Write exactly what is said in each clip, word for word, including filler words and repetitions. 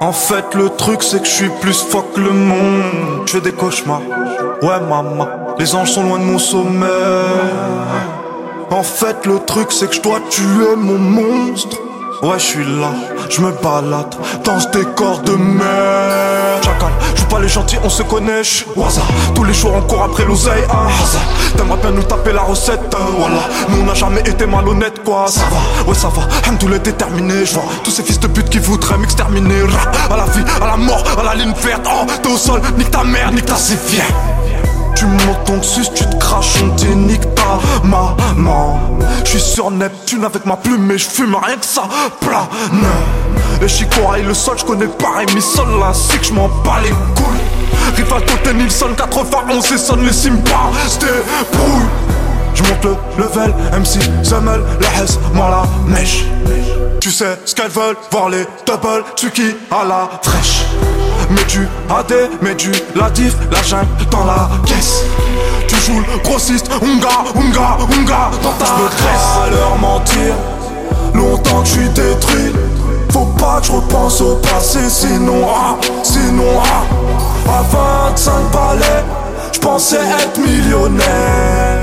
En fait le truc c'est que je suis plus fort que le monde. Je fais des cauchemars, ouais maman. Les anges sont loin de mon sommeil. En fait le truc c'est que je dois tuer mon monstre. Ouais je suis là, je me balade dans ce décor de merde. Chacal, je joue pas les gentils, on se connaît, j'suis Waza. Tous les jours on court après l'oseille, ah t'aimerais bien nous taper la recette, euh, voilà. Nous on n'a jamais été malhonnêtes quoi. Ça va, ouais ça va, Hamdoullah déterminé. J'vois tous ces fils de pute qui voudraient m'exterminer. À la vie, à la mort, à la ligne verte. Oh t'es au sol, nique ta mère, nique ta c'est fier. Tu montes ton sus, tu te craches, on dit nique ta maman. J'suis sur Neptune avec ma plume et j'fume rien que ça plane. Et Chico aille le sol, j'connais pareil mi sol là, c'est que j'm'en bats les couilles. Rival Toté Nilsson quatre-vingt-onze et sonne les Simba, c'était brouille. J'monte le level, M C, Zemel, la Hesse, moi la mèche. Tu sais ce qu'elles veulent, voir les double, Tsuki à la fraîche. Mets du A D, mets du la diff, la jungle dans la caisse. Tu joues le grossiste, unga, unga, unga dans ta graisse. À leur mentir, longtemps que je suis détruit. Faut pas que je repense au passé, sinon ah, sinon ah. À vingt-cinq balais, je pensais être millionnaire.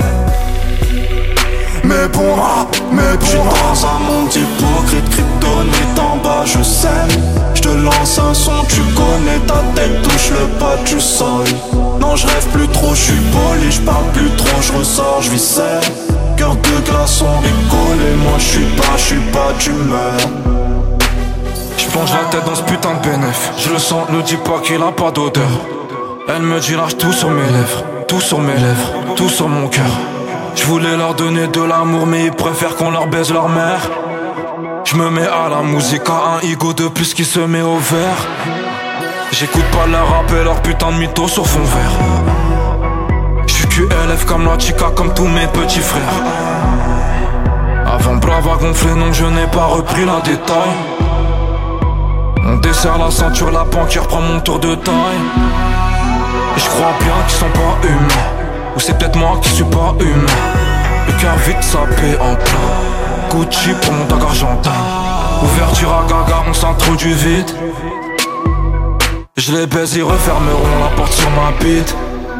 Mais bon ah, mais bon. J'suis dans un monde hypocrite, kryptonite en bas, je sème. J'te lance un son, tu connais ta tête, touche le pas, tu sors. Non je rêve plus trop, je suis poli, je parle plus trop, je ressors, je vis seul. Cœur de glaçon, rigolé, moi je suis pas, je suis pas d'humeur. Je plonge la tête dans ce putain de bénéf. Je le sens, ne dis pas qu'il a pas d'odeur. Elle me dit lâche tout sur mes lèvres, tout sur mes lèvres, tout sur mon cœur. Je voulais leur donner de l'amour mais ils préfèrent qu'on leur baise leur mère. Je me mets à la musique, à un ego de plus qui se met au vert. J'écoute pas leur rap et leur putain de mytho sur fond vert. J'suis Q L F comme la chica, comme tous mes petits frères. Avant brave à gonfler, non je n'ai pas repris la détail. On desserre la ceinture, la banquière prend mon tour de taille. Et je crois bien qu'ils sont pas humains. Ou c'est peut-être moi qui suis pas humain. Le cœur vite sapé en plein Gucci pour mon dog argentin. Ouverture à gaga, on s'introduit vite. Je les baise, ils refermeront la porte sur ma bite.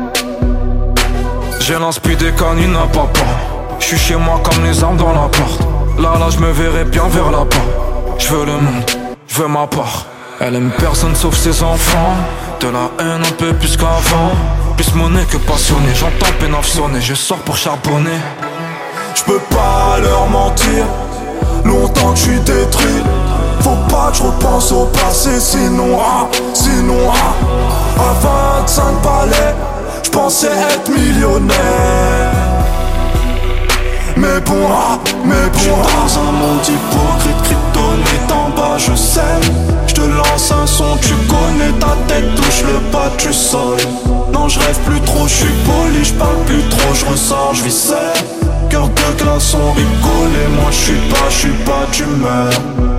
J'ai l'inspi des canines à papa. J'suis chez moi comme les armes dans la porte. Là là je me verrai bien vers là-bas. J'veux le monde, j'veux ma part. Elle aime personne sauf ses enfants. De la haine un peu plus qu'avant. Plus monnaie que passionné, j'entends pénaf sonner. Je sors pour charbonner. J'peux pas leur mentir, longtemps que j'suis détruit. Faut pas que je repense au passé, sinon ah, sinon ah. À vingt-cinq balais, j'pensais être millionnaire. Mais bon ah, mais bon. J'suis dans un monde hypocrite, kryptonite en bas, je sème. J'te lance un son, tu connais ta tête, touche le pas, tu sors. Non je rêve plus trop, je suis poli, je parle plus trop, je ressors, je vis seul. Cœur de glaçon, rigolé, moi je suis pas, je suis pas d'humeur.